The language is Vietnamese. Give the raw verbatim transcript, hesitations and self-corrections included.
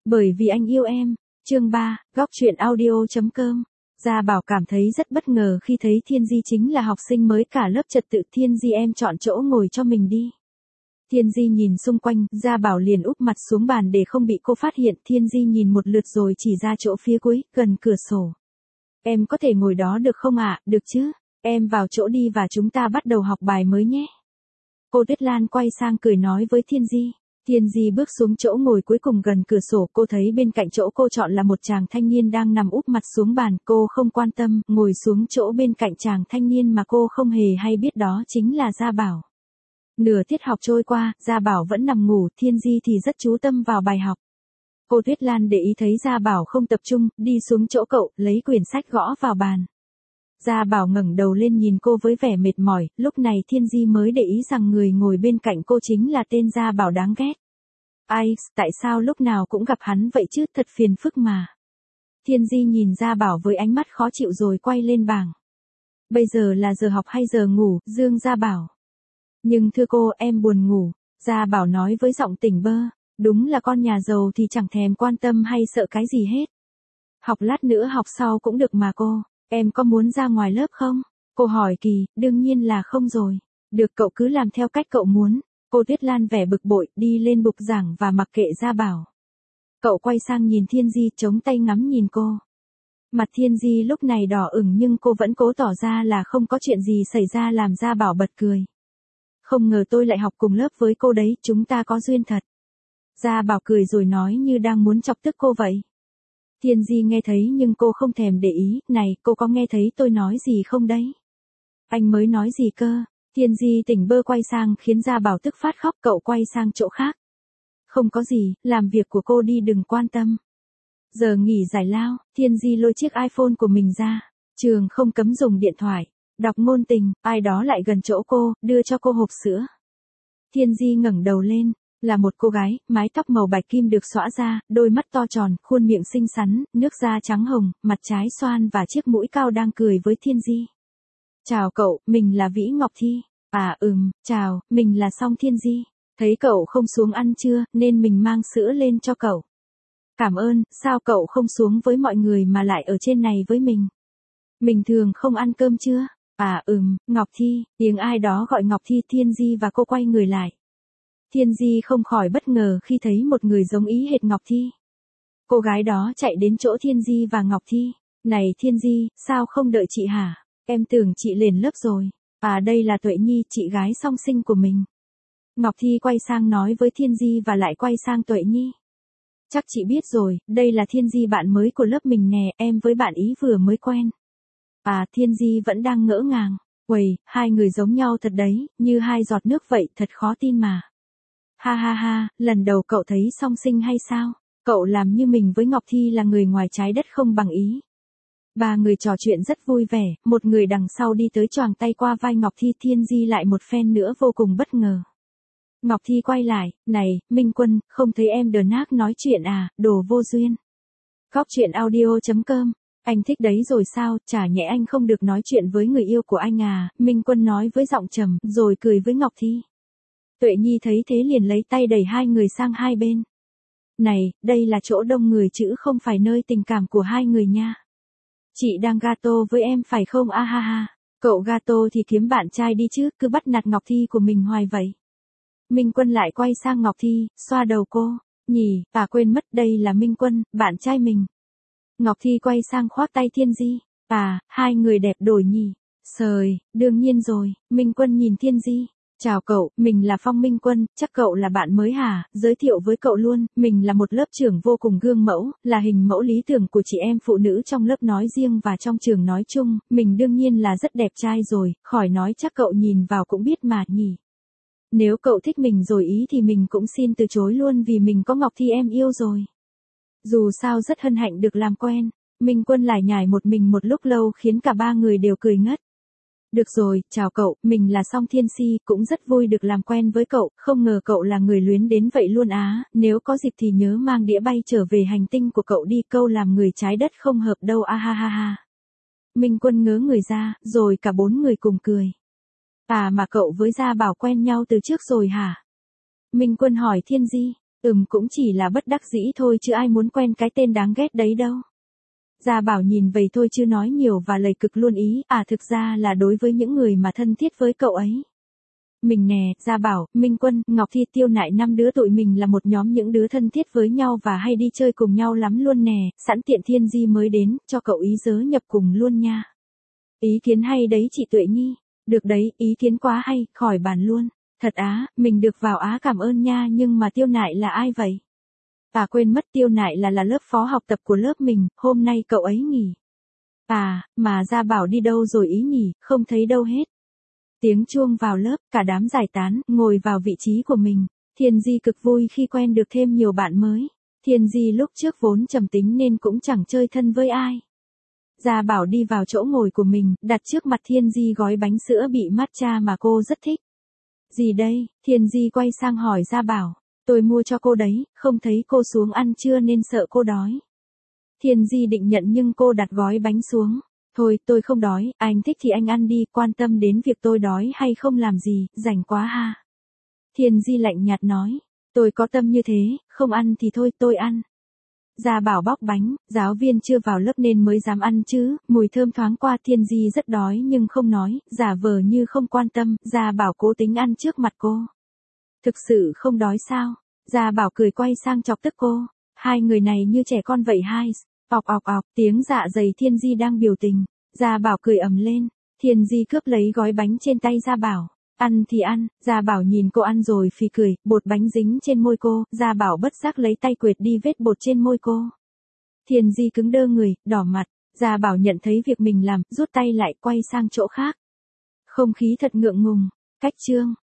Bởi vì anh yêu em. Chương ba, góc truyện audio.com. Gia Bảo cảm thấy rất bất ngờ khi thấy Thiên Di chính là học sinh mới cả lớp trật tự. Thiên Di, em chọn chỗ ngồi cho mình đi. Thiên Di nhìn xung quanh, Gia Bảo liền úp mặt xuống bàn để không bị cô phát hiện. Thiên Di nhìn một lượt rồi chỉ ra chỗ phía cuối, gần cửa sổ. Em có thể ngồi đó được không ạ? À? Được chứ, em vào chỗ đi và chúng ta bắt đầu học bài mới nhé. Cô Tuyết Lan quay sang cười nói với Thiên Di. Thiên Di bước xuống chỗ ngồi cuối cùng gần cửa sổ, cô thấy bên cạnh chỗ cô chọn là một chàng thanh niên đang nằm úp mặt xuống bàn, cô không quan tâm, ngồi xuống chỗ bên cạnh chàng thanh niên mà cô không hề hay biết đó chính là Gia Bảo. Nửa tiết học trôi qua, Gia Bảo vẫn nằm ngủ, Thiên Di thì rất chú tâm vào bài học. Cô Tuyết Lan để ý thấy Gia Bảo không tập trung, đi xuống chỗ cậu, lấy quyển sách gõ vào bàn. Gia Bảo ngẩng đầu lên nhìn cô với vẻ mệt mỏi, lúc này Thiên Di mới để ý rằng người ngồi bên cạnh cô chính là tên Gia Bảo đáng ghét. Ai, tại sao lúc nào cũng gặp hắn vậy chứ, thật phiền phức mà. Thiên Di nhìn Gia Bảo với ánh mắt khó chịu rồi quay lên bảng. Bây giờ là giờ học hay giờ ngủ, Dương Gia Bảo. Nhưng thưa cô, em buồn ngủ, Gia Bảo nói với giọng tỉnh bơ. Đúng là con nhà giàu thì chẳng thèm quan tâm hay sợ cái gì hết. Học lát nữa học sau cũng được mà cô. Em có muốn ra ngoài lớp không? Cô hỏi kỳ, đương nhiên là không rồi. Được, cậu cứ làm theo cách cậu muốn. Cô Tuyết Lan vẻ bực bội, đi lên bục giảng và mặc kệ Gia Bảo. Cậu quay sang nhìn Thiên Di, chống tay ngắm nhìn cô. Mặt Thiên Di lúc này đỏ ửng nhưng cô vẫn cố tỏ ra là không có chuyện gì xảy ra, làm Gia Bảo bật cười. Không ngờ tôi lại học cùng lớp với cô đấy, chúng ta có duyên thật. Gia Bảo cười rồi nói như đang muốn chọc tức cô vậy. Thiên Di nghe thấy nhưng cô không thèm để ý. Này, cô có nghe thấy tôi nói gì không đấy? Anh mới nói gì cơ? Thiên Di tỉnh bơ quay sang khiến Gia Bảo tức phát khóc. Cậu quay sang chỗ khác. Không có gì, làm việc của cô đi, đừng quan tâm. Giờ nghỉ giải lao, Thiên Di lôi chiếc iPhone của mình ra. Trường không cấm dùng điện thoại. Đọc ngôn tình, ai đó lại gần chỗ cô, đưa cho cô hộp sữa. Thiên Di ngẩng đầu lên. Là một cô gái, mái tóc màu bạch kim được xõa ra, đôi mắt to tròn, khuôn miệng xinh xắn, nước da trắng hồng, mặt trái xoan và chiếc mũi cao, đang cười với Thiên Di. Chào cậu, mình là Vĩ Ngọc Thi. À ừm, chào, mình là Song. Thiên Di. Thấy cậu không xuống ăn trưa, nên mình mang sữa lên cho cậu. Cảm ơn, sao cậu không xuống với mọi người mà lại ở trên này với mình? Mình thường không ăn cơm trưa. À ừm, Ngọc Thi, tiếng ai đó gọi Ngọc Thi. Thiên Di và cô quay người lại. Thiên Di không khỏi bất ngờ khi thấy một người giống ý hệt Ngọc Thi. Cô gái đó chạy đến chỗ Thiên Di và Ngọc Thi. Này Thiên Di, sao không đợi chị hả? Em tưởng chị lên lớp rồi. À đây là Tuệ Nhi, chị gái song sinh của mình. Ngọc Thi quay sang nói với Thiên Di và lại quay sang Tuệ Nhi. Chắc chị biết rồi, đây là Thiên Di, bạn mới của lớp mình nè, em với bạn ý vừa mới quen. À, Thiên Di vẫn đang ngỡ ngàng. Uầy, hai người giống nhau thật đấy, như hai giọt nước vậy, thật khó tin mà. Ha ha ha, lần đầu cậu thấy song sinh hay sao? Cậu làm như mình với Ngọc Thi là người ngoài trái đất không bằng ý. Ba người trò chuyện rất vui vẻ, một người đằng sau đi tới choàng tay qua vai Ngọc Thi. Thiên Di lại một phen nữa vô cùng bất ngờ. Ngọc Thi quay lại, này, Minh Quân, không thấy em đờ nác nói chuyện à, đồ vô duyên. Góc truyện audio.com, anh thích đấy rồi sao, chả nhẽ anh không được nói chuyện với người yêu của anh à, Minh Quân nói với giọng trầm, rồi cười với Ngọc Thi. Tuệ Nhi thấy thế liền lấy tay đẩy hai người sang hai bên. Này, đây là chỗ đông người chứ không phải nơi tình cảm của hai người nha. Chị đang gato với em phải không? A ha ha, cậu gato thì kiếm bạn trai đi chứ, cứ bắt nạt Ngọc Thi của mình hoài vậy. Minh Quân lại quay sang Ngọc Thi, xoa đầu cô. Nhỉ, à quên mất, đây là Minh Quân, bạn trai mình. Ngọc Thi quay sang khoác tay Thiên Di. À, hai người đẹp đổi nhỉ. Sời, đương nhiên rồi. Minh Quân nhìn Thiên Di. Chào cậu, mình là Phong. Minh Quân, chắc cậu là bạn mới hả? Giới thiệu với cậu luôn, mình là một lớp trưởng vô cùng gương mẫu, là hình mẫu lý tưởng của chị em phụ nữ trong lớp nói riêng và trong trường nói chung, mình đương nhiên là rất đẹp trai rồi, khỏi nói chắc cậu nhìn vào cũng biết mà nhỉ. Nếu cậu thích mình rồi ý thì mình cũng xin từ chối luôn vì mình có Ngọc Thi em yêu rồi. Dù sao rất hân hạnh được làm quen. Minh Quân lải nhải một mình một lúc lâu khiến cả ba người đều cười ngất. Được rồi, chào cậu, mình là Song. Thiên Si, cũng rất vui được làm quen với cậu, không ngờ cậu là người luyến đến vậy luôn á, nếu có dịp thì nhớ mang đĩa bay trở về hành tinh của cậu đi, câu làm người trái đất không hợp đâu a ha ha ha. Minh Quân ngớ người ra, rồi cả bốn người cùng cười. À mà cậu với Gia Bảo quen nhau từ trước rồi hả? Minh Quân hỏi Thiên Di. Ừm cũng chỉ là bất đắc dĩ thôi chứ ai muốn quen cái tên đáng ghét đấy đâu. Gia Bảo nhìn vậy thôi chứ nói nhiều và lời cực luôn ý, à thực ra là đối với những người mà thân thiết với cậu ấy. Mình nè, Gia Bảo, Minh Quân, Ngọc Thi, Tiêu Nại, năm đứa tụi mình là một nhóm những đứa thân thiết với nhau và hay đi chơi cùng nhau lắm luôn nè, sẵn tiện Thiên Di mới đến, cho cậu ý dớ nhập cùng luôn nha. Ý kiến hay đấy chị Tuệ Nhi. Được đấy, ý kiến quá hay, khỏi bàn luôn. Thật á, mình được vào á cảm ơn nha, nhưng mà Tiêu Nại là ai vậy? À quên mất, Tiêu Nại là là lớp phó học tập của lớp mình, hôm nay cậu ấy nghỉ. À, mà Gia Bảo đi đâu rồi ý nhỉ, không thấy đâu hết. Tiếng chuông vào lớp, cả đám giải tán, ngồi vào vị trí của mình. Thiên Di cực vui khi quen được thêm nhiều bạn mới. Thiên Di lúc trước vốn trầm tính nên cũng chẳng chơi thân với ai. Gia Bảo đi vào chỗ ngồi của mình, đặt trước mặt Thiên Di gói bánh sữa bị matcha mà cô rất thích. Gì đây? Thiên Di quay sang hỏi Gia Bảo. Tôi mua cho cô đấy, không thấy cô xuống ăn chưa nên sợ cô đói. Thiên Di định nhận nhưng cô đặt gói bánh xuống. Thôi, tôi không đói, anh thích thì anh ăn đi, quan tâm đến việc tôi đói hay không làm gì, rảnh quá ha. Thiên Di lạnh nhạt nói. Tôi có tâm như thế, không ăn thì thôi, tôi ăn. Gia Bảo bóc bánh, giáo viên chưa vào lớp nên mới dám ăn chứ, mùi thơm thoáng qua. Thiên Di rất đói nhưng không nói, giả vờ như không quan tâm. Gia Bảo cố tính ăn trước mặt cô. Thực sự không đói sao? Gia Bảo cười quay sang chọc tức cô. Hai người này như trẻ con vậy hai. Ọc ọc ọc, tiếng dạ dày Thiên Di đang biểu tình. Gia Bảo cười ầm lên. Thiên Di cướp lấy gói bánh trên tay Gia Bảo. Ăn thì ăn. Gia Bảo nhìn cô ăn rồi phì cười, bột bánh dính trên môi cô. Gia Bảo bất giác lấy tay quệt đi vết bột trên môi cô. Thiên Di cứng đơ người, đỏ mặt. Gia Bảo nhận thấy việc mình làm, rút tay lại, quay sang chỗ khác. Không khí thật ngượng ngùng. Cách chương.